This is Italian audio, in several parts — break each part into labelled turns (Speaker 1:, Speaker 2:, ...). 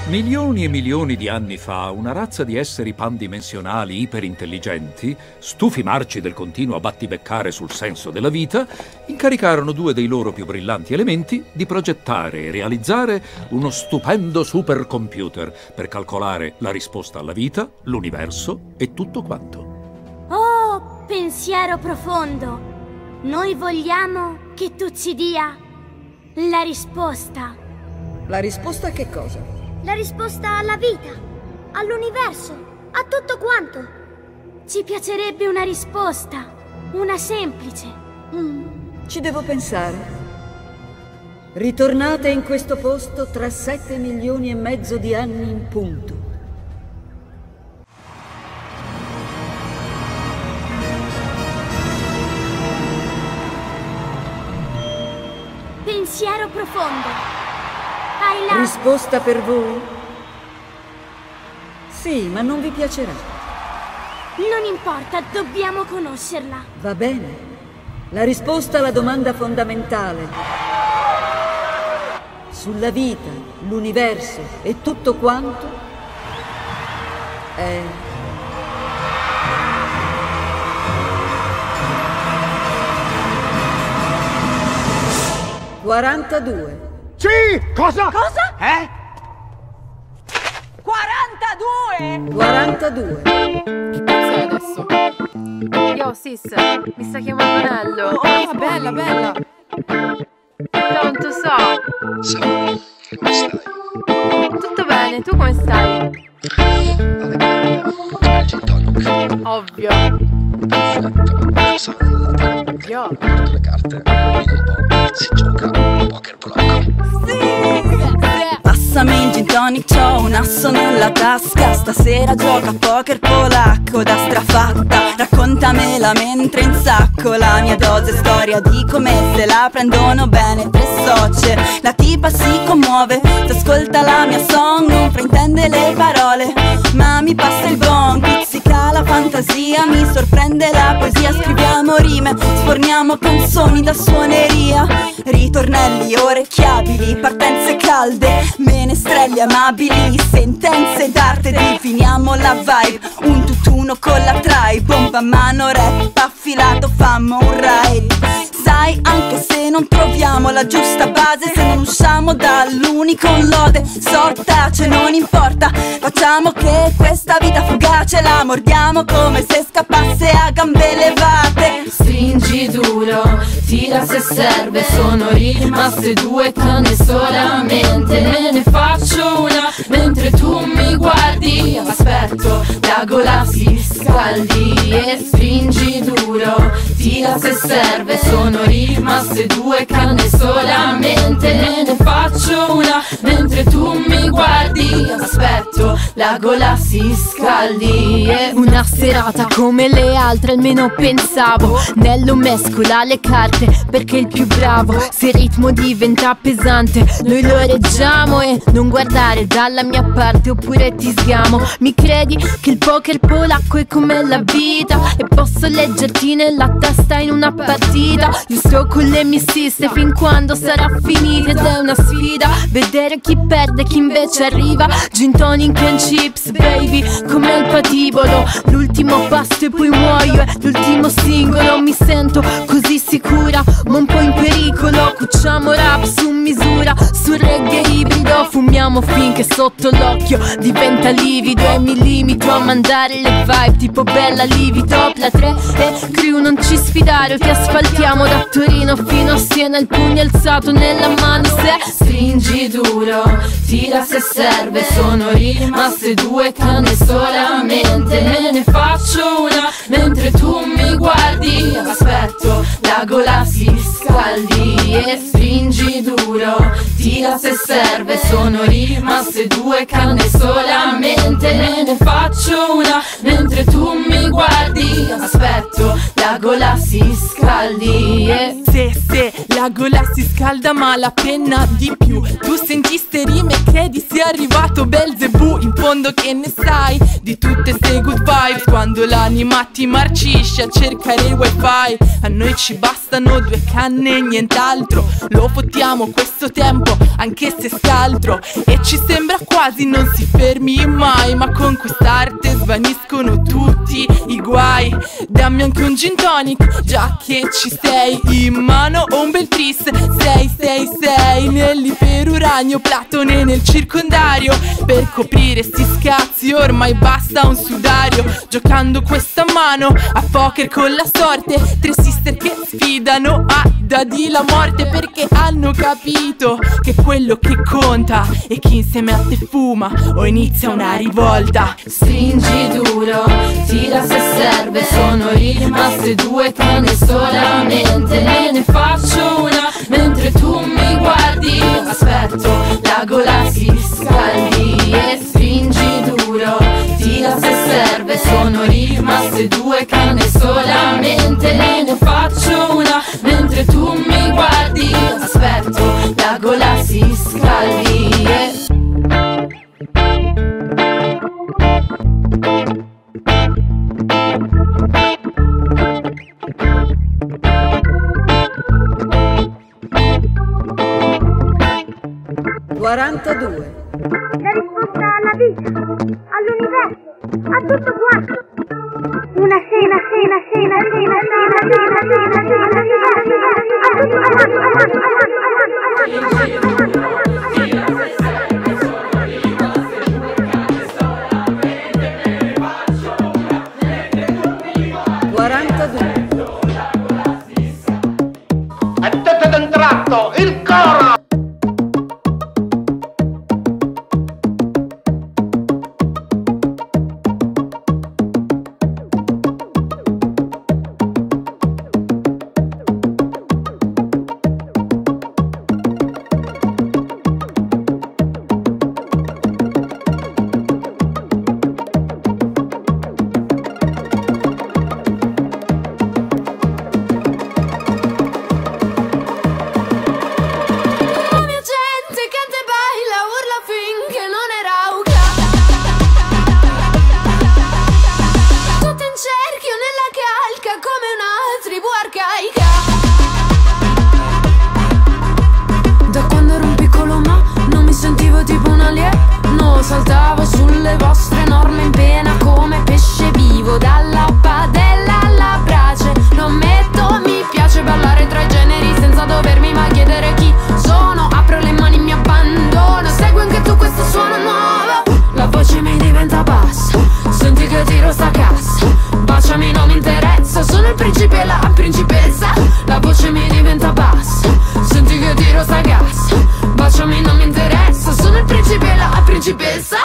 Speaker 1: Milioni e milioni di anni fa, una razza di esseri pandimensionali iperintelligenti, stufi marci del continuo battibeccare sul senso della vita, incaricarono due dei loro più brillanti elementi di progettare e realizzare uno stupendo supercomputer per calcolare la risposta alla vita, l'universo e tutto quanto.
Speaker 2: Oh, pensiero profondo! Noi vogliamo che tu ci dia la risposta.
Speaker 3: La risposta a che cosa?
Speaker 2: La risposta alla vita, all'universo, a tutto quanto. Ci piacerebbe una risposta, una semplice.
Speaker 3: Ci devo pensare. Ritornate in questo posto tra 7 milioni e mezzo di anni in punto.
Speaker 2: Pensiero profondo. Hai la...
Speaker 3: Risposta per voi? Sì, ma non vi piacerà.
Speaker 2: Non importa, dobbiamo conoscerla.
Speaker 3: Va bene. La risposta alla domanda fondamentale sulla vita, l'universo e tutto quanto è... 42.
Speaker 4: Sì! Cosa?
Speaker 5: Cosa? 42?
Speaker 3: 42.
Speaker 6: Che cazzo è adesso? Yo, sis, mi sta chiamando Nello.
Speaker 5: Oh, bella, bella.
Speaker 6: Pronto,
Speaker 7: Ciao, come stai?
Speaker 6: Tutto bene, tu come stai?
Speaker 7: Vabbè, bene. Gin tonic.
Speaker 6: Ovvio.
Speaker 7: Perfetto. Sono andata.
Speaker 6: Yo.
Speaker 7: Porto le carte. Vedi un po'. Si gioca un poker polacco.
Speaker 5: Passami il gin tonic, c'ho un asso nella tasca. Stasera gioca a poker polacco da strafatta. Raccontamela mentre insacco la mia dose storia di come se la prendono bene tre socie. La tipa si commuove, t'ascolta la mia song, non fraintende le parole, ma mi passa il bon, pizzica la fantasia, mi sorprende la poesia. Scriviamo rime, sforniamo canzoni da suoneria, ritornelli orecchiabili, partenze calde, menestrelli amabili, sentenze d'arte, definiamo la vibe, un tutt'uno con la tribe, bomba a mano, rap affilato, fammo un ride. Sai, anche se non troviamo la giusta base, se non usciamo dall'unico lode, tace, non importa, facciamo che questa vita fugace la mordiamo come se scappasse a gambe levate.
Speaker 8: Stringi duro, tira se serve, sono rimaste due canne solamente. Me ne faccio una mentre tu mi guardi, aspetto la gola si scaldi e stringi duro, tira se serve, sono rimaste due canne solamente. Me ne faccio una mentre tu mi guardi, aspetto la gola si scaldi.
Speaker 6: Una serata come le altre, almeno pensavo. Nello mescola le carte perché è il più bravo. Se il ritmo diventa pesante, noi lo reggiamo. E non guardare dalla mia parte oppure ti sgamo. Mi credi che il poker polacco è come la vita e posso leggerti nella testa in una partita. Io sto con le mie siste fin quando sarà finita, ed è una sfida vedere chi perde e chi invece arriva. Gin tonic and chips baby, come al patibolo, l'ultimo pasto e poi muoio, è l'ultimo singolo. Mi sento così sicura ma un po' in pericolo. Cucciamo rap su misura, sul reggae ibrido, fumiamo finché sotto l'occhio diventa livido e mi limito a mandare le vibe tipo bella lievito. La 3 e crew, non ci sfidare, ti asfaltiamo da Torino fino a Siena, il pugno alzato nella mano. Se
Speaker 8: stringi duro, tira se serve, sono rimaste due canne solamente. Me ne faccio una mentre tu mi guardi, aspetto la gola si scaldi e stringi duro, tira se serve, sono rimaste due canne solamente. Me ne faccio una mentre tu mi guardi, aspetto la gola si scaldi.
Speaker 5: Se la gola si scalda ma la penna di più. Tu senti ste rime e credi sia arrivato Belzebù. In fondo che ne sai di tutte ste good vibes, quando l'anima ti si marcisce a cercare il wifi. A noi ci bastano 2 canne e nient'altro. Lo fottiamo questo tempo anche se scaltro, e ci sembra quasi non si fermi mai. Ma con quest'arte svaniscono tutti i guai. Dammi anche un gin tonic, già che ci sei. In mano ho un bel tris 666, nell'iperuranio, Platone nel circondario. Per coprire sti scazzi ormai basta un sudario. Giocando questa mano a poker con la sorte, 3 sister che sfidano a dadi la morte, perché hanno capito che quello che conta è chi insieme a te fuma o inizia una rivolta.
Speaker 8: Stringi duro, tira se serve, sono rimaste 2 canne solamente. Ne faccio una mentre tu mi guardi. Aspetto, la gola si scaldi e stringi duro, tira se serve, sono rimaste 2 canne solamente. Ne faccio una mentre tu mi guardi. Aspetto, la gola si scaldi e...
Speaker 3: 42.
Speaker 2: La risposta alla vita, all'universo, a tutto quanto. Una cena,
Speaker 4: È tutto d'un tratto, il coro!
Speaker 6: Saltavo sulle vostre norme in pena come pesce vivo, dalla padella alla brace. Lo ammetto, mi piace ballare tra i generi senza dovermi mai chiedere chi sono. Apro le mani, mi abbandono, segui anche tu questo suono nuovo. La voce mi diventa bassa, senti che tiro sta cassa. Baciami, non mi interessa, sono il principe e la principessa. La voce mi diventa bassa, senti che tiro sta cassa. Baciami, non mi interessa, sono il principe e la principessa.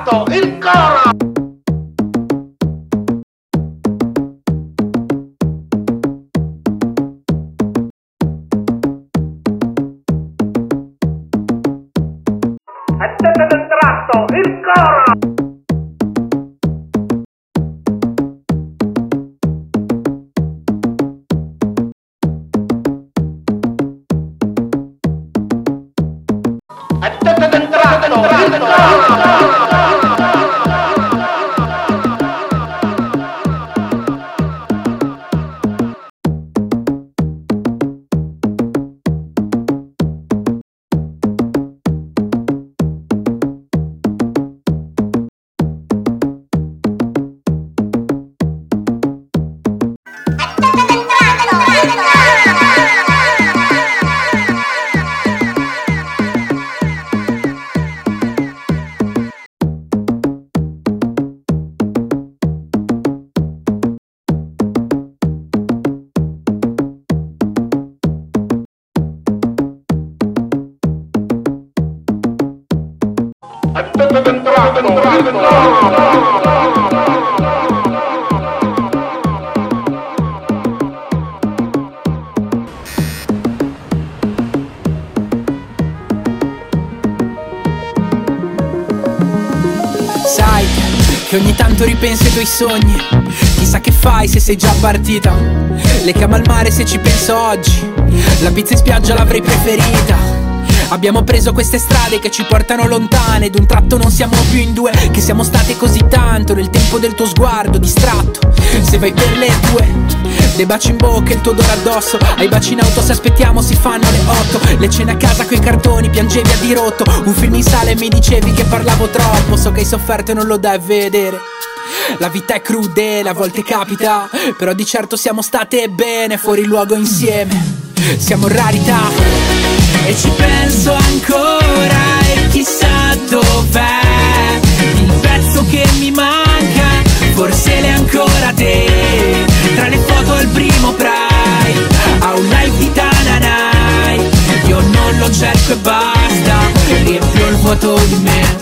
Speaker 4: tratto, il coro! Attento del tratto, il coro! Attento del tratto, il coro!
Speaker 9: Sai che ogni tanto ripenso ai tuoi sogni. Chissà che fai se sei già partita. Le came al mare se ci penso oggi. La pizza in spiaggia l'avrei preferita. Abbiamo preso queste strade che ci portano lontane. D'un tratto non siamo più in due, che siamo state così tanto nel tempo del tuo sguardo distratto. Se vai per le tue, dei baci in bocca e il tuo odore addosso. Ai baci in auto se aspettiamo si fanno le 8. Le cene a casa coi cartoni, piangevi a dirotto. Un film in sala e mi dicevi che parlavo troppo. So che hai sofferto e non lo dai a vedere. La vita è crudele, a volte capita, però di certo siamo state bene fuori luogo insieme. Siamo rarità. E ci penso ancora e chissà dov'è il pezzo che mi manca, forse l'è ancora te. Tra le foto al primo Pride, a un live di Tananai, io non lo cerco e basta, riempio il vuoto di me.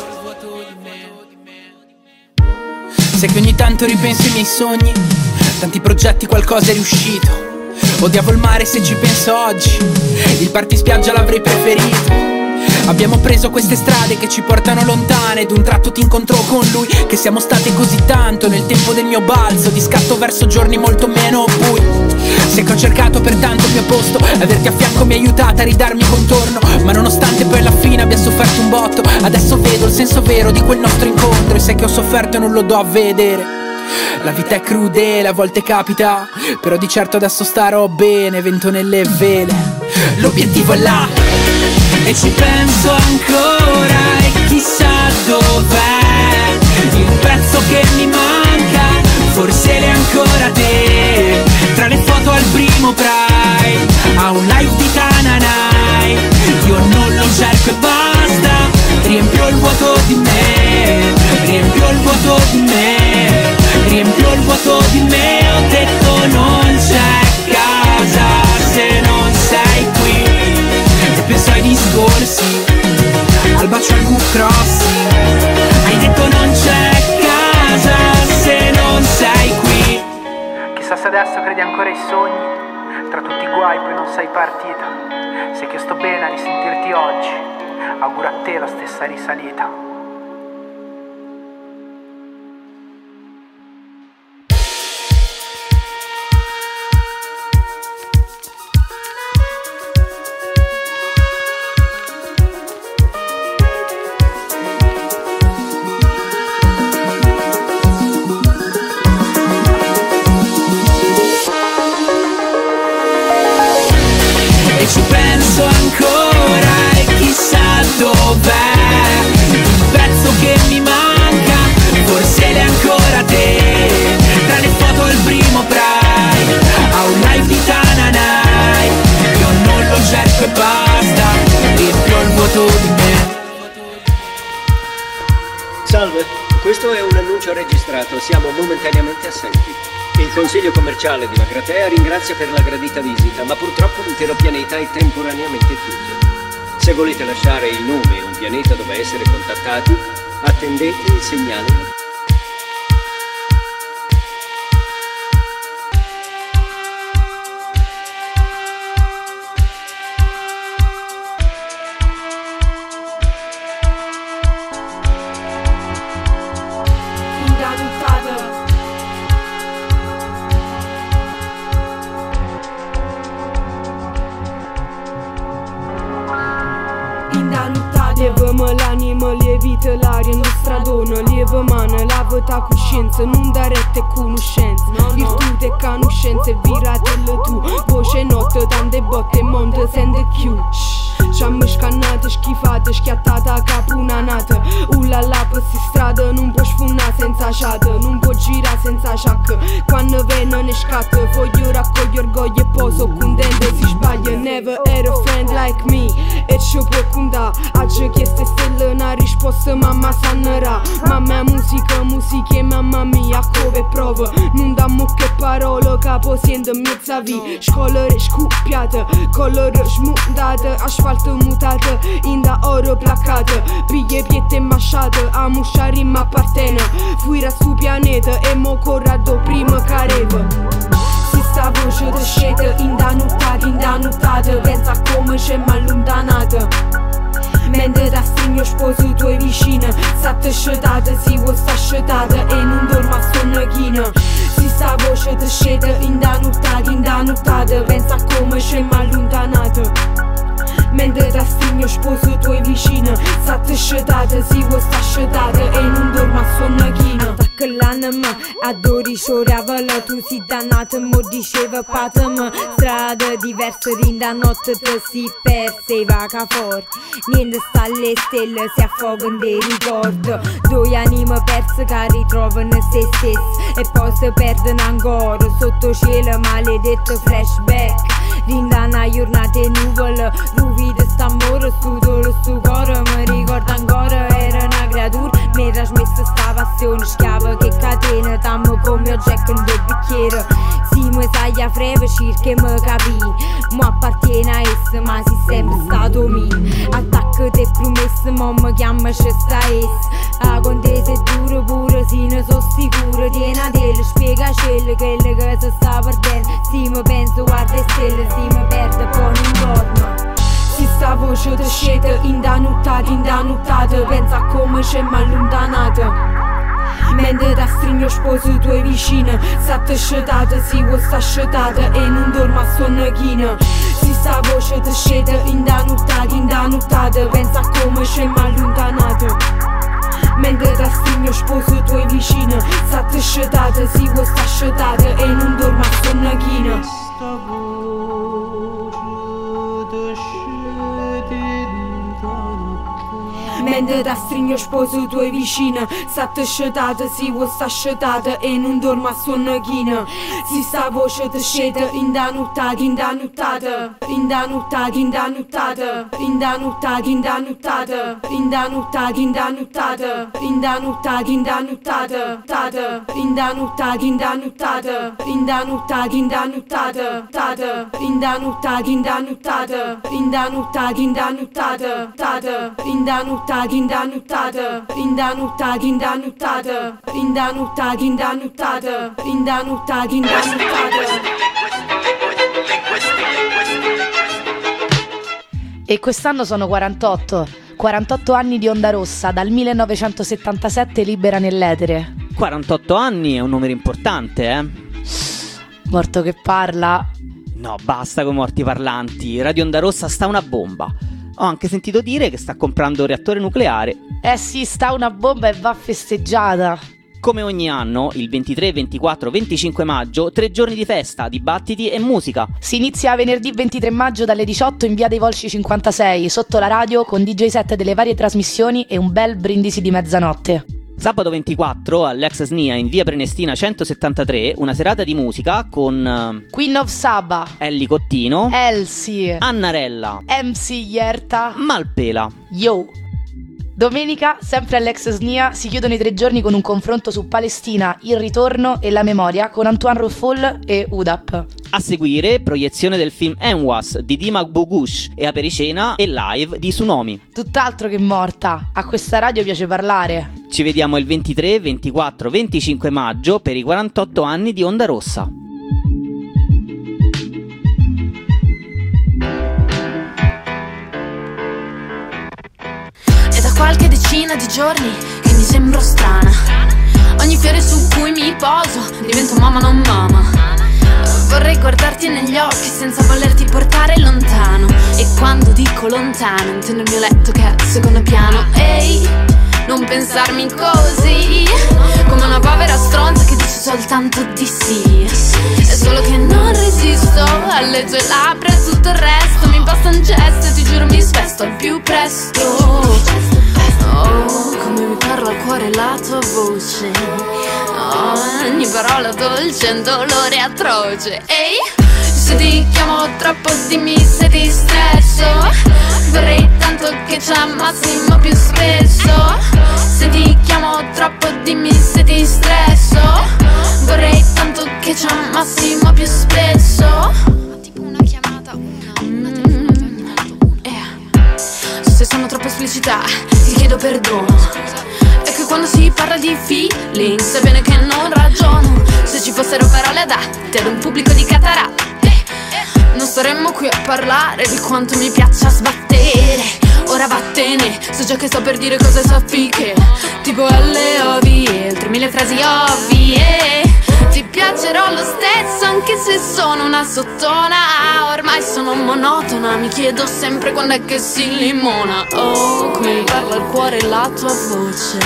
Speaker 9: Sai che ogni tanto ripenso ai miei sogni, tanti progetti qualcosa è riuscito. Odiavo il mare se ci penso oggi, il party spiaggia l'avrei preferito. Abbiamo preso queste strade che ci portano lontane. D'un tratto ti incontrò con lui, che siamo state così tanto nel tempo del mio balzo di scatto verso giorni molto meno bui. Sai che ho cercato per tanto il mio posto, averti a fianco mi ha aiutata a ridarmi contorno. Ma nonostante poi alla fine abbia sofferto un botto, adesso vedo il senso vero di quel nostro incontro. E sai che ho sofferto e non lo do a vedere. La vita è crudele, a volte capita, però di certo adesso starò bene, vento nelle vele. L'obiettivo è là e ci penso ancora e chissà dov'è il pezzo che mi manca, forse l'è ancora te. Tra le foto al primo Pride, a un live di Tananai, io non lo cerco e basta, riempio il vuoto di me, riempio il vuoto di me, riempio il vuoto di me. Ho detto non c'è casa se non sei qui, e penso ai discorsi, al bacio al crossing. Hai detto non c'è casa se non sei qui. Chissà se adesso credi ancora ai sogni, tra tutti i guai poi non sei partita. Sai che sto bene a risentirti oggi, auguro a te la stessa risalita. Ci penso ancora e chissà dov'è il pezzo che mi manca, forse l'è ancora te. Tra le foto al primo Pride, a un live di Tananai, io non lo cerco e basta, riempio il vuoto di me.
Speaker 10: Salve, questo è un annuncio registrato, siamo momentaneamente assenti. Il consiglio commerciale di Magratea ringrazia per la gradita visita, ma purtroppo l'intero pianeta è temporaneamente chiuso. Se volete lasciare il nome e un pianeta dove essere contattati, Attendete il segnale.
Speaker 11: Lievă-mă l'animă, lievită l'aria în stradonă. Lievă mană, lavă ta coscienza, non darete conoscenza. Virtute conoscenze, viratele tu. Voce notte, tante botte, mondo sente più. Și-am scannată, schifată, schiattata ca una nată. Ulala pe si stradă, non puoi sfuna senza sciata, non puoi gira senza sciacca. Quando vengono ne scatta, voglio raccogliere orgoglio e poi so contento si sbaglia. Never had a friend like me, e ci può contare. Oggi queste stelle una risposta, mamma sannerà. Mamma musica, musica e mamma mia, come prova. Non dammo che parole, capo siendo mezza via. Scolore scoppiata, colore smuntata, asfalto mutată, inda oro placată. Pie piete masciată, amuscia rima appartena. Fuira su pianeta e mo corrado prima careva. Si sta voce de scetă, inda nuttată. Pensa come c'è m'allontanata. Mentre da stringo sposo tuoi vicina. S'atta sciatata, si vuoi sta sciatata e non dorma a sonnachina. Si sta voce de scetă, inda nuttată. Pensa come c'è m'allontanata. Mentre da stringo sposo tuoi vicina. S'atta sciatata, si vuoi sta sciatata e non dorma a sonnachina. Attacca l'anima, adori scioravela. Tu si dannata, mo diceva patama. Strada diversa, rinda notte te si perse e vaca for. Niente sta alle stelle, si affogano dei ricordi. Due anime perse che ritrovano se stesse e poi si perdono ancora sotto cielo maledetto flashback. Rinda una giornata e nuvole, ruvide st'amore, stu dolore, stu cuore. Mi ricordo ancora, era una creatura, mi trasmessa sta passione, schiava che catena, tammo come Jack in del bicchiere. Si mi sai a freve circa e mi capì, mo appartiene a essa, ma si sempre stato mio. Attacco te promesse, mo mi chiama c'è sta essa. A con te sei duro pure, si ne so sicuro, tiena tele, spiega celle, quelle che si sta perdendo. Si mi penso, guarda e stelle, si mi perde poi non torna. Si sta voce de scetă, inda nuttată. Pensa come c'è m'allontanata. Mentre da stringo sposo tuoi vicina. S'atta sciatata, si vuoi sta sciatata e non dorma a sonnachina. Si sta voce de scetă, inda nuttată. Pensa come c'è m'allontanata. Mentre da stringo sposo tuoi vicina. S'atta sciatata, si vuoi sta sciatata e non dorma a sonnachina. Mentre da stringo sposo tuoi vicina. S'atta sciatata, si vuoi sta sciatata e non dorma a sonnachina. Si sta voce de scetă, inda nuttata. Inda nuttata. Inda nuttata. Inda nuttata. Inda nuttata. Inda nuttata. Inda nuttata. Inda nuttata. Inda nuttata. Inda nuttata. Inda nuttata. Inda nuttata. Inda nuttata. Inda nuttata. Inda nuttata. Inda nuttata. Inda nuttata. Inda nuttata. Inda nuttata. Inda nuttata, inda nuttata, inda nuttata, inda nuttata, inda nuttata, inda nuttata, inda nuttata.
Speaker 12: E quest'anno sono 48 anni di Onda Rossa, dal 1977 libera nell'etere.
Speaker 13: 48 anni è un numero importante, eh?
Speaker 12: Morto che parla.
Speaker 13: No, basta con morti parlanti. Radio Onda Rossa sta una bomba. Ho anche sentito dire che sta comprando un reattore nucleare.
Speaker 12: Eh sì, sta una bomba e va festeggiata.
Speaker 13: Come ogni anno, il 23, 24, 25 maggio, 3 giorni di festa, dibattiti e musica.
Speaker 12: Si inizia venerdì 23 maggio dalle 18 in via dei Volsci 56, sotto la radio, con DJ set delle varie trasmissioni e un bel brindisi di mezzanotte.
Speaker 13: Sabato 24 all'Ex SNIA in via Prenestina 173, una serata di musica con
Speaker 12: Queen of Saba,
Speaker 13: Ellie Cottino,
Speaker 12: Elsie,
Speaker 13: Annarella,
Speaker 12: MC Yerta,
Speaker 13: Malpela.
Speaker 12: Yo. Domenica, sempre all'ex SNIA, si chiudono i 3 giorni con un confronto su Palestina, il ritorno e la memoria con Antoine Ruffol e UDAP.
Speaker 13: A seguire, proiezione del film Enwas di Dima Bogush e apericena e live di Tsunami.
Speaker 12: Tutt'altro che morta, a questa radio piace parlare.
Speaker 13: Ci vediamo il 23, 24, 25 maggio per i 48 anni di Onda Rossa.
Speaker 8: È da qualche decina di giorni che mi sembro strana. Ogni fiore su cui mi poso divento mamma non mamma. Vorrei guardarti negli occhi senza volerti portare lontano. E quando dico lontano intendo il mio letto che è al secondo piano. Ehi, non pensarmi così, come una povera stronza che dice soltanto di sì. È solo che non resisto alle tue labbra e tutto il resto mi basta un gesto e ti giuro mi svesto al più presto. Oh, come mi parla il cuore la tua voce. Oh, ogni parola dolce è un dolore atroce. Ehi, se ti chiamo troppo dimmi se ti stresso. Vorrei tanto che ci ammassimo più spesso. Se ti chiamo troppo dimmi se ti stresso. Vorrei tanto che ci ammassimo più spesso. Tipo una chiamata, una telefonata ogni tanto. Se sono troppo esplicita ti chiedo perdono. È che quando si parla di feeling sai bene che non ragiono. Se ci fossero parole adatte ad un pubblico di cataratte non staremmo qui a parlare di quanto mi piaccia sbattere. Ora vattene, so già che sto per dire cose soffiche, tipo L-O-V-E, 3000 frasi ovvie. Ti piacerò lo stesso anche se sono una sottona. Ormai sono monotona, mi chiedo sempre quando è che si limona. Oh, come mi parla il cuore e la tua voce.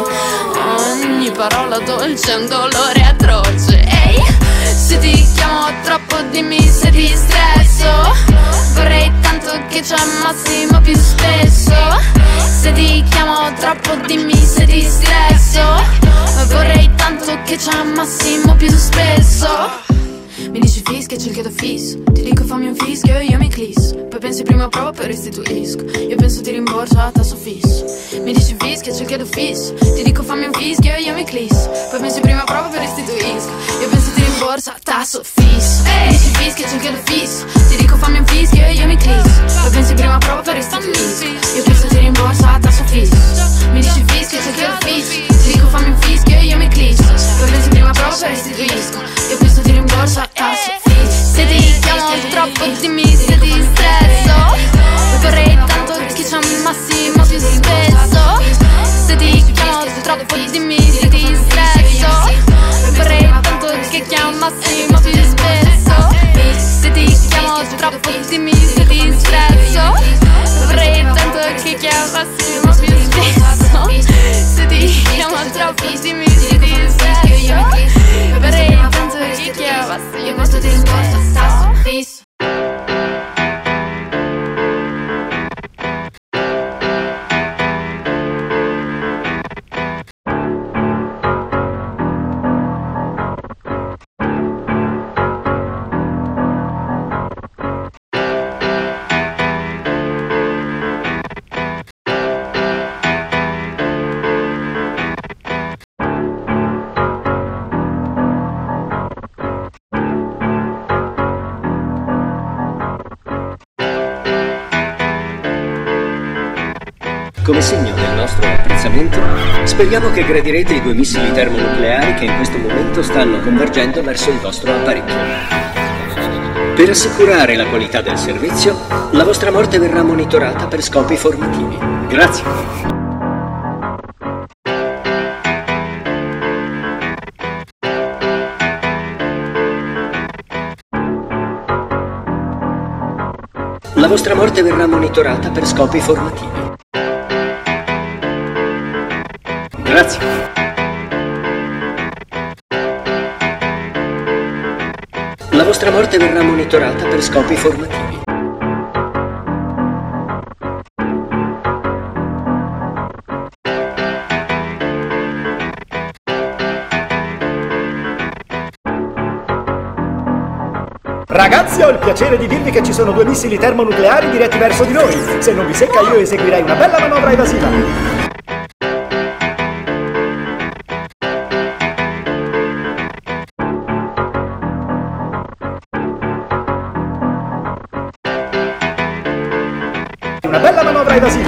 Speaker 8: Ogni parola dolce è un dolore atroce. Ehi, se ti chiamo troppo dimmi se ti stresso. Vorrei tanto che ci ammassimo più spesso. Se ti chiamo troppo dimmi se ti stresso. Vorrei tanto che ci ammassimo più spesso. Mi dici fischia, ci chiedo fisso. Ti dico fammi un fischio e io mi clisso. Poi pensi prima provo poi restituisco. Io penso ti rimborso a tasso fisso. Mi dici fischia, ci chiedo fisso. Ti dico fammi un fischio e io mi clisso. Poi pensi prima provo poi restituisco. Io penso ti rimborso a tasso fisso. Mi dici fischia, ci chiedo fisso. Ti dico fammi un fischio e io mi clisso. Poi pensi prima provo poi restituisco. Io penso ti rimborso a tasso fisso. Mi dici fischia, ci chiedo fisso. Ti dico fammi un fischio e io mi clisso. Poi pensi prima provo poi restituisco. Io penso ti rimborso a tasso fisso. Se ti chiamo troppo dimmi se ti stresso. Vorrei tanto che ci ammassimo più spesso. Se ti chiamo troppo dimmi se ti stresso. Vorrei tanto che ci ammassimo più spesso. Se ti chiamo troppo dimmi se ti stresso. Vorrei tanto che ci ammassimo più spesso. Se ti chiamo troppo dimmi se ti stresso. Vorrei tanto che ci ammassimo più spesso.
Speaker 10: Come segno del nostro apprezzamento, speriamo che gradirete i 2 missili termonucleari che in questo momento stanno convergendo verso il vostro apparecchio. Per assicurare la qualità del servizio, la vostra morte verrà monitorata per scopi formativi. Grazie. La vostra morte verrà monitorata per scopi formativi. Grazie. La vostra morte verrà monitorata per scopi formativi.
Speaker 14: Ragazzi, ho il piacere di dirvi che ci sono 2 missili termonucleari diretti verso di noi. Se non vi secca io eseguirei una bella manovra evasiva. Una bella manovra evasiva.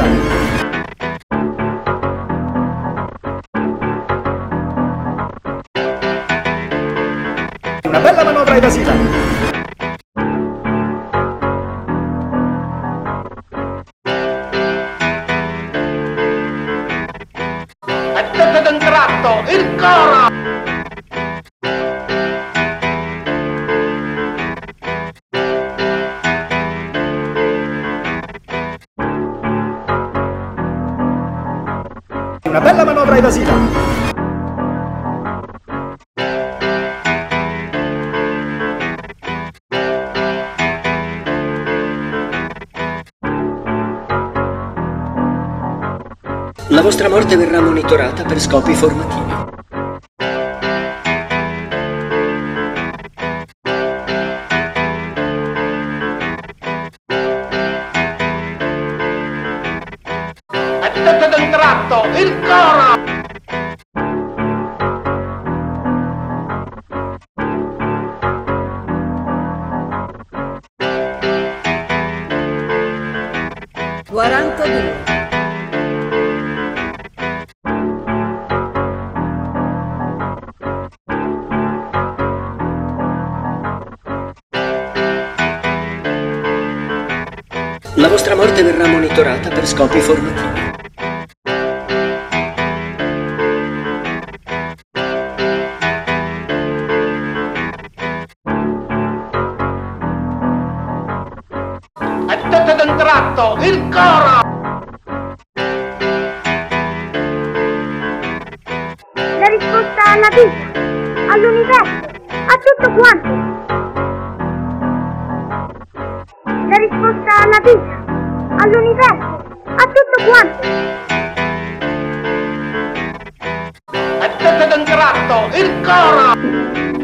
Speaker 14: Una bella manovra evasiva.
Speaker 4: Mettete d'un tratto il coro!
Speaker 14: Una bella manovra evasiva.
Speaker 10: La vostra morte verrà monitorata per scopi formativi.
Speaker 4: Mettete d'un tratto il coro!
Speaker 10: La vostra morte verrà monitorata per scopi formativi.
Speaker 4: Mettete d'un tratto il coro!
Speaker 2: La risposta alla vita, all'universo, a tutto quanto. La risposta alla vita, all'universo, a tutto quanto.
Speaker 4: Mettete d'un tratto il coro!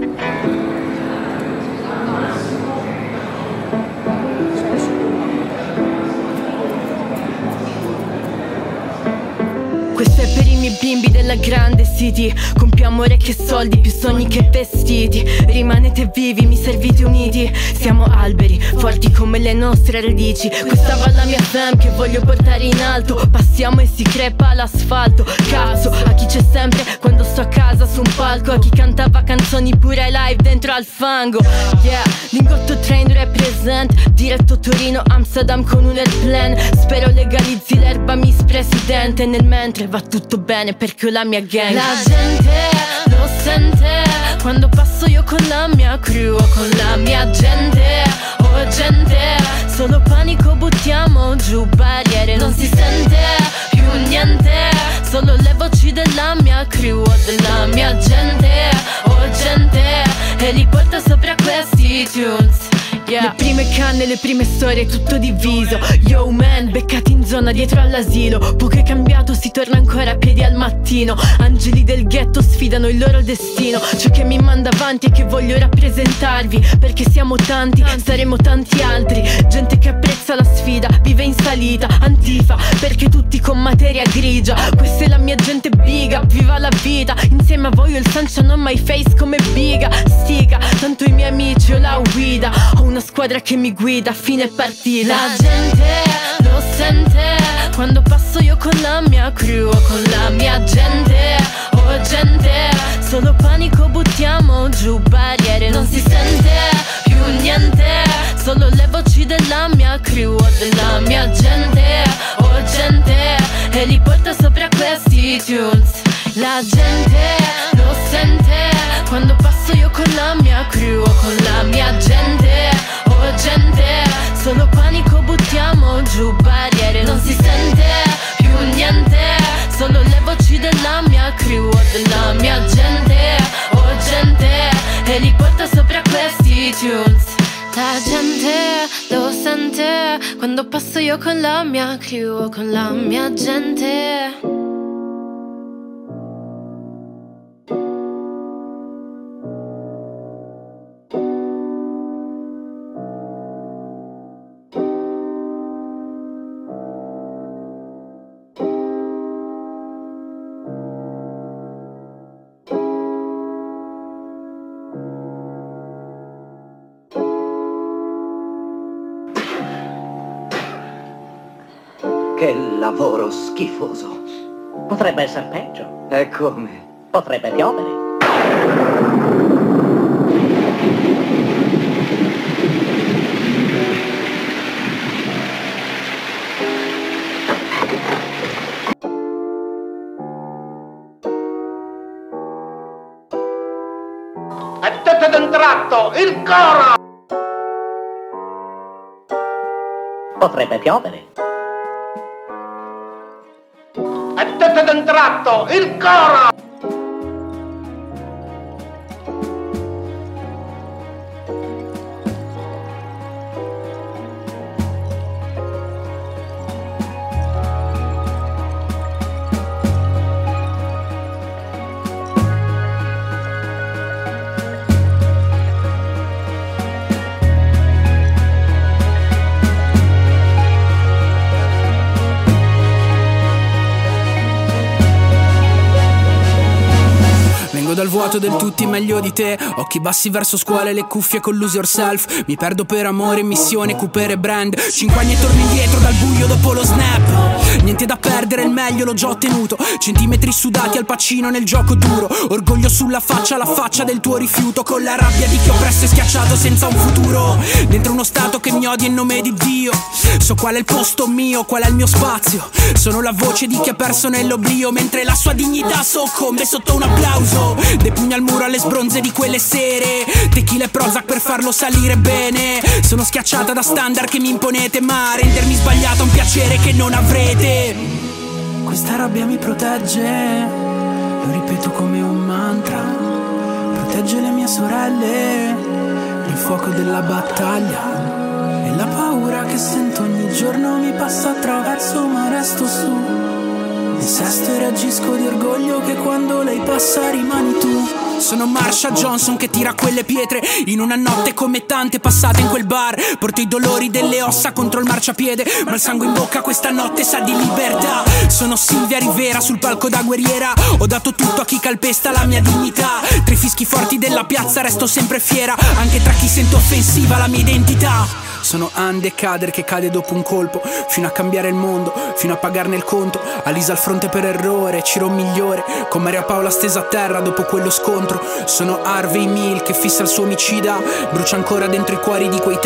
Speaker 6: Questo è per i miei bimbi della grande city. Con più amore che soldi, più sogni che vestiti. Rimanete vivi, mi servite uniti. Siamo alberi, forti come le nostre radici. Questa va la mia fam che voglio portare in alto. Passiamo e si crepa l'asfalto. Cazzo, a chi c'è sempre quando sto a casa su un palco. A chi cantava canzoni pure live dentro al fango. Yeah, Lingotto Train represent. Diretto Torino, Amsterdam con un airplane. Spero legalizzi l'erba Miss Presidente. Nel mentre va tutto bene perché ho la mia gang. La gente lo sente quando passo io con la mia crew, con la mia gente. Oh gente, solo panico, buttiamo giù barriere. Non si sente più niente, solo le voci della mia crew, della mia gente. Oh gente, e li porto sopra questi tunes. Yeah. Le prime canne, le prime storie, tutto diviso. Yo man, beccati in zona dietro all'asilo. Poco è cambiato, si torna ancora a piedi al mattino. Angeli del ghetto sfidano il loro destino. Ciò che mi manda avanti è che voglio rappresentarvi, perché siamo tanti, saremo tanti altri. Gente che apprezza la sfida, vive in salita. Antifa, perché tutti con materia grigia. Questa è la mia gente biga, viva la vita. Insieme a voi ho il sunshine on my face come biga. Stiga, tanto i miei amici ho la guida. Ho una squadra che mi guida a fine partita. La gente lo sente quando passo io con la mia crew, con la mia gente. Oh gente, solo panico, buttiamo giù barriere. Non si sente più niente, solo le voci della mia crew, della mia gente. Oh gente, e li porto sopra questi tunes. La gente lo sente quando passo io con la mia crew, con la mia gente. Oh gente, solo panico, buttiamo giù barriere. Non si sente più niente, solo le voci della mia crew, della mia gente. Oh gente, e li porto sopra questi tunes. La gente lo sente quando passo io con la mia crew, con la mia gente.
Speaker 4: Che lavoro schifoso.
Speaker 15: Potrebbe essere peggio.
Speaker 4: E come?
Speaker 15: Potrebbe piovere.
Speaker 4: Mettete d'un tratto il coro!
Speaker 15: Potrebbe piovere.
Speaker 4: Mettete d'un tratto il coro!
Speaker 9: Dal vuoto del tutti meglio di te. Occhi bassi verso scuola e le cuffie con Lose Yourself. Mi perdo per amore, missione, Cooper e brand. 5 anni e torno indietro dal buio dopo lo snap. Niente da perdere, il meglio l'ho già ottenuto. Centimetri sudati al Pacino nel gioco duro. Orgoglio sulla faccia, la faccia del tuo rifiuto. Con la rabbia di chi oppresso e schiacciato senza un futuro. Dentro uno stato che mi odia in nome di Dio. So qual è il posto mio, qual è il mio spazio. Sono la voce di chi è perso nell'oblio, mentre la sua dignità soccombe sotto un applauso. Depugna il muro alle sbronze di quelle sere. Tequila e Prozac per farlo salire bene. Sono schiacciata da standard che mi imponete, ma rendermi sbagliato è un piacere che non avrete. Questa rabbia mi protegge, lo ripeto come un mantra. Protegge le mie sorelle nel fuoco della battaglia. E la paura che sento ogni giorno mi passa attraverso, ma resto su. Insesto e reagisco di orgoglio che quando lei passa rimani tu. Sono Marsha Johnson che tira quelle pietre in una notte come tante passate in quel bar. Porto i dolori delle ossa contro il marciapiede, ma il sangue in bocca questa notte sa di libertà. Sono Silvia Rivera sul palco da guerriera. Ho dato tutto a chi calpesta la mia dignità. Tra i fischi forti della piazza resto sempre fiera, anche tra chi sento offensiva la mia identità. Sono Ande Kader che cade dopo un colpo, fino a cambiare il mondo, fino a pagarne il conto. Alisa al fronte per errore, Ciro migliore, con Maria Paola stesa a terra dopo quello scontro. Sono Harvey Milk che fissa il suo omicida, brucia ancora dentro i cuori di quei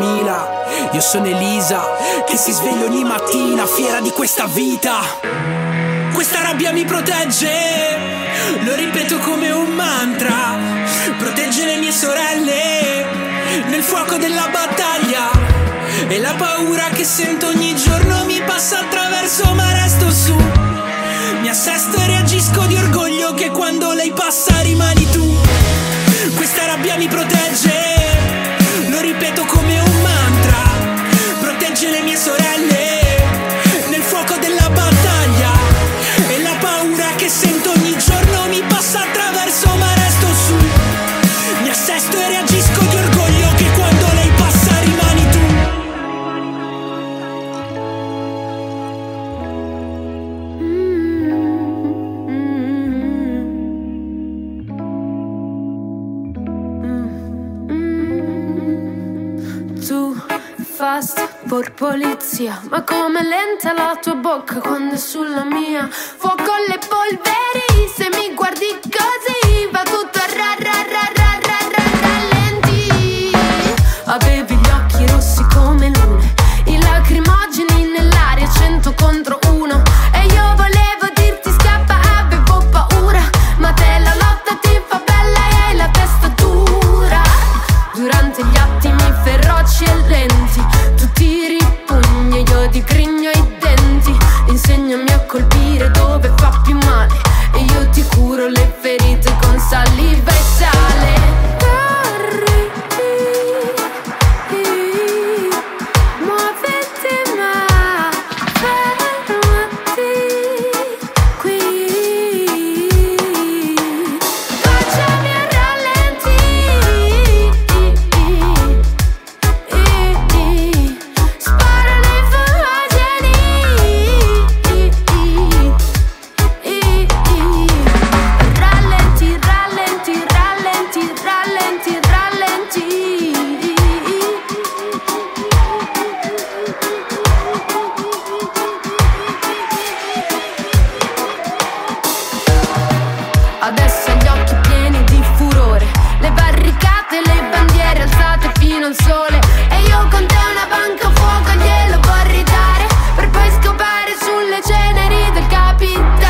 Speaker 9: 30.000. Io sono Elisa che si sveglia ogni mattina fiera di questa vita. Questa rabbia mi protegge, lo ripeto come un mantra. Protegge le mie sorelle nel fuoco della battaglia. E la paura che sento ogni giorno mi passa attraverso, ma resto su. Mi assesto e reagisco di orgoglio che quando lei passa rimani tu. Questa rabbia mi protegge, lo ripeto come un mantra. Protegge le mie sorelle nel fuoco della battaglia. E la paura che sento ogni giorno mi passa attraverso, ma resto su. Mi assesto e reagisco di orgoglio che quando lei passa rimani tu.
Speaker 8: Tu fast for polizia, ma come lenta la tua bocca quando è sulla mia. Fuoco alle polveri, se mi guardi così va tutto a rallenti. Avevi gli occhi rossi come lune, i lacrimogeni nell'aria 100 contro 1. E io volevo dirti scappa, avevo paura, ma te la lotta ti fa bella e hai la testa dura. Durante gli attimi feroci e lenti, tu tiri i pugni e io ti grigno i denti. Insegnami a colpire dove fa più male e io Adesso gli occhi pieni di furore, le barricate, le bandiere alzate fino al sole. E io con te una banca a fuoco glielo vorrei dare, per poi scopare sulle ceneri del capitale.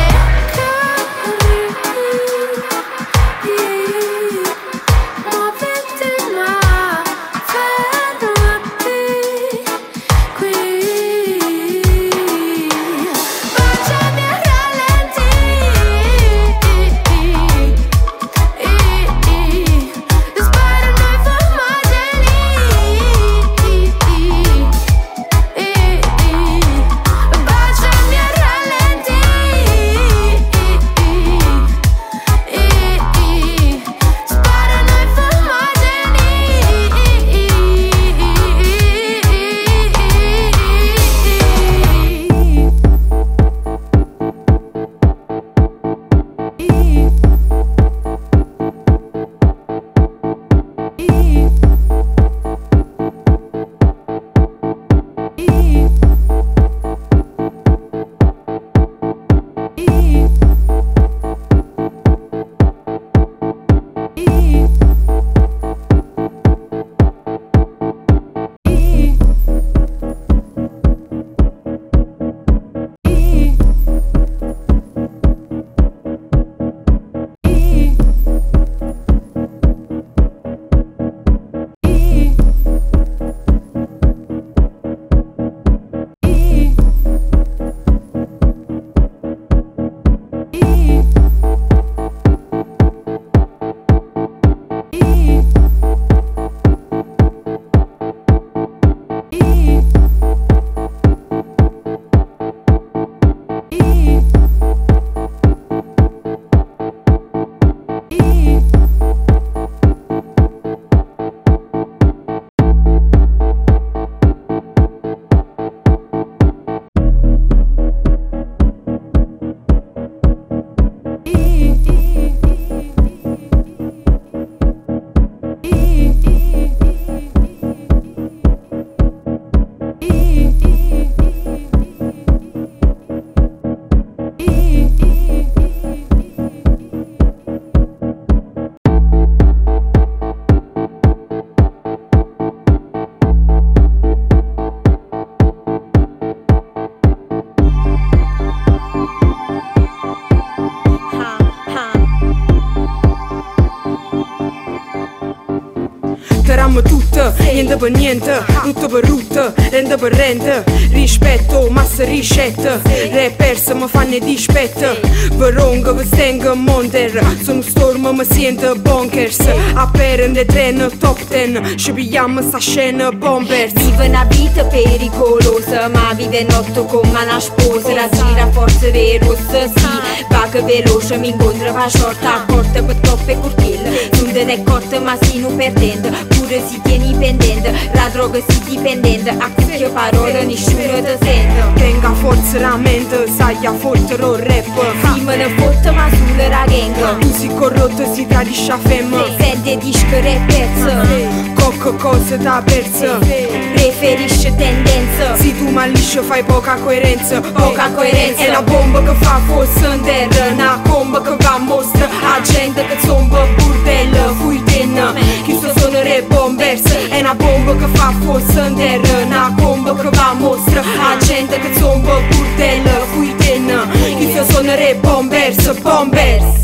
Speaker 11: Niente per niente, tutto per rutto, rende per rente. Rispetto, massa ricetta, rappers mi fanno dispetto. Veronga, vi stengo monter, sono stormo, mi sento bonkers. Apparente treno top 10, ci pigliamo sta scena bombers.
Speaker 16: Vive una vita pericolosa, ma vive notte come una sposa. La gira forza dei rosse, sì, va che veloce, mi incontra va shorta, corta per toppe curtille. Non te ne corta ma si non perdente, pure si tieni pendente, la droga si dipendente, a che parole nessuno ti sente.
Speaker 11: Tenga forza la mente, sai a forte lo rap.
Speaker 16: Sì me ne fotte ma sulle la gang.
Speaker 11: Tu si corrotto si tradisce a femme,
Speaker 16: sente disco repezzo,
Speaker 11: cocco cosa t'ha perso,
Speaker 16: preferisce tendenza.
Speaker 11: Se tu malliscio fai poca coerenza,
Speaker 16: poca coerenza.
Speaker 11: È una bomba che fa fosse in terra, una bomba che va a mostra a gente che zomba burdella, fuitenna. Chi sto suonare bombers, è una bomba che fa fosse in terra, una bomba che va a mostra a gente che zomba burdella, fuitenna. Chi sto suonare bombers, bombers,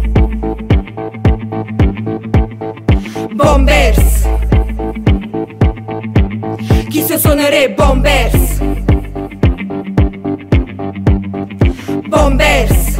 Speaker 11: bombers. Chi sto suonare bombers, bombers.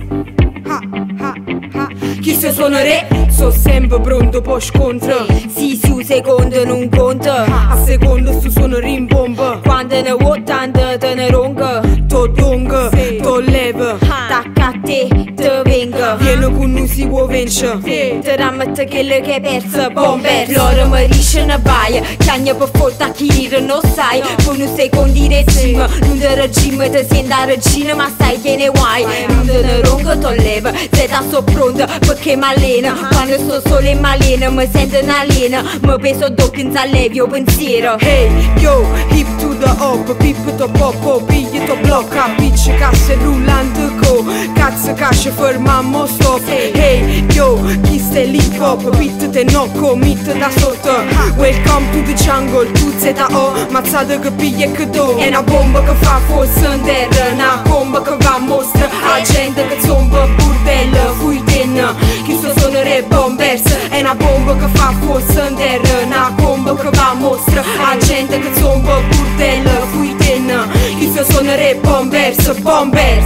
Speaker 11: Chi sto suonare, so sempre pronto po' scontro.
Speaker 16: Sì, su secondo non conta,
Speaker 11: a secondo su suono rimbomba.
Speaker 16: Quando ne vuoi tanto te ne ronca,
Speaker 11: to donga, to leva,
Speaker 16: tacca a te, te venga.
Speaker 11: Vieni con noi si può vincere,
Speaker 16: te rammette quello che hai perso, bombers. Loro mi risce una baia, cagna per forza a chi non sai. Con un secondo di regime, non te regime te senti a regina, ma sai che ne vuoi. Non te ne ronca, to leva, se ta so pronta perché m'allena. Quando sto solo in malena mi sento un'aliena, mi peso doppio in sallevi o pensiero.
Speaker 11: Hey, yo, hip to the up, pip to pop, pigli to blocca, bitch, casse rullante co. Cazzo, casce ci fermammo stop. Hey, yo, chi stai l'hip hop? Beat te nocco, meet da sotto. Welcome to the jungle, tu ZO. Mazzata che piglia e che do. È una bomba che fa forza in terra. Una bomba che va a mostra a gente che zomba burdella. Fuiten, chi sto suonare bombers. È una bomba che fa forza in terra. Una bomba che va a mostra a gente che zomba burdella. Fuiten, chi sto suonare bombers. Bombers.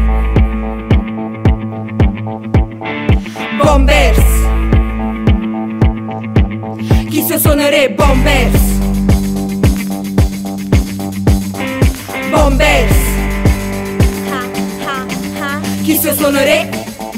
Speaker 11: Bombers. Chi se suonare bombers. Bombers. Chi se suonare.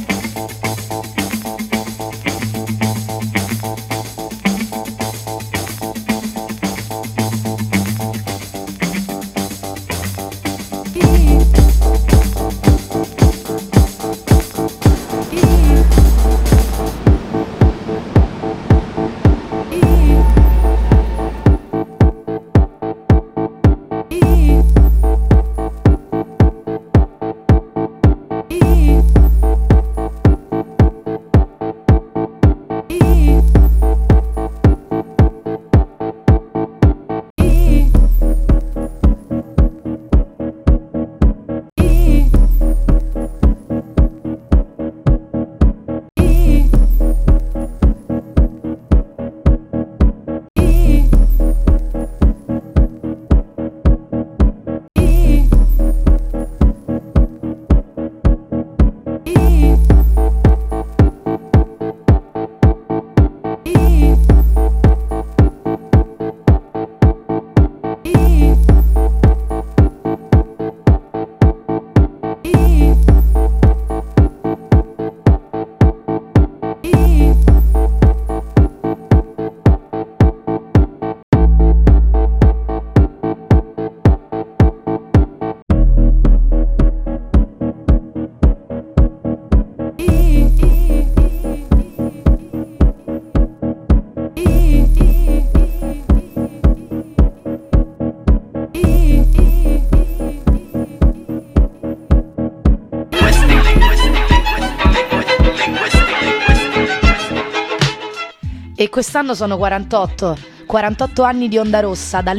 Speaker 12: E quest'anno sono 48 anni di Onda Rossa, dal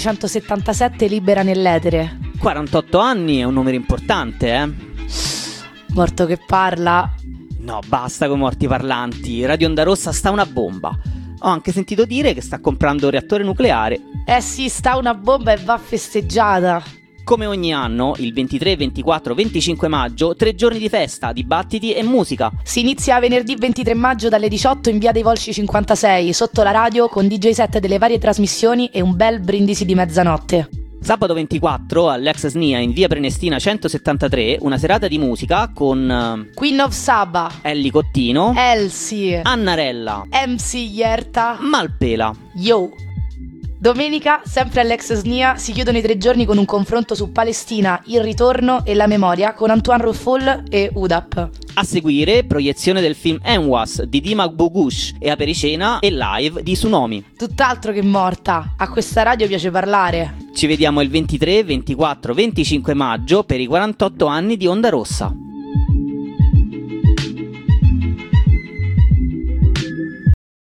Speaker 12: 1977 libera nell'etere.
Speaker 13: 48 anni è un numero importante, eh?
Speaker 12: Morto che parla.
Speaker 13: No, basta con morti parlanti. Radio Onda Rossa sta una bomba. Ho anche sentito dire che sta comprando un reattore nucleare.
Speaker 12: Eh sì, sta una bomba e va festeggiata.
Speaker 13: Come ogni anno, il 23, 24, 25 maggio, 3 giorni di festa, dibattiti e musica.
Speaker 12: Si inizia venerdì 23 maggio dalle 18 in via dei Volsci 56, sotto la radio, con DJ set delle varie trasmissioni e un bel brindisi di mezzanotte.
Speaker 13: Sabato 24 all'Ex SNIA in via Prenestina 173, una serata di musica con
Speaker 12: Queen of Saba,
Speaker 13: Ellie Cottino,
Speaker 12: Elsie,
Speaker 13: Annarella,
Speaker 12: MC Yerta,
Speaker 13: Malpela.
Speaker 12: Yo! Domenica, sempre all'Ex SNIA, si chiudono i 3 giorni con un confronto su Palestina, il ritorno e la memoria con Antoine Ruffol e UDAP.
Speaker 13: A seguire, proiezione del film Enwas di Dima Bogush e apericena e live di Tsunami.
Speaker 12: Tutt'altro che morta, a questa radio piace parlare.
Speaker 13: Ci vediamo il 23, 24, 25 maggio per i 48 anni di Onda Rossa.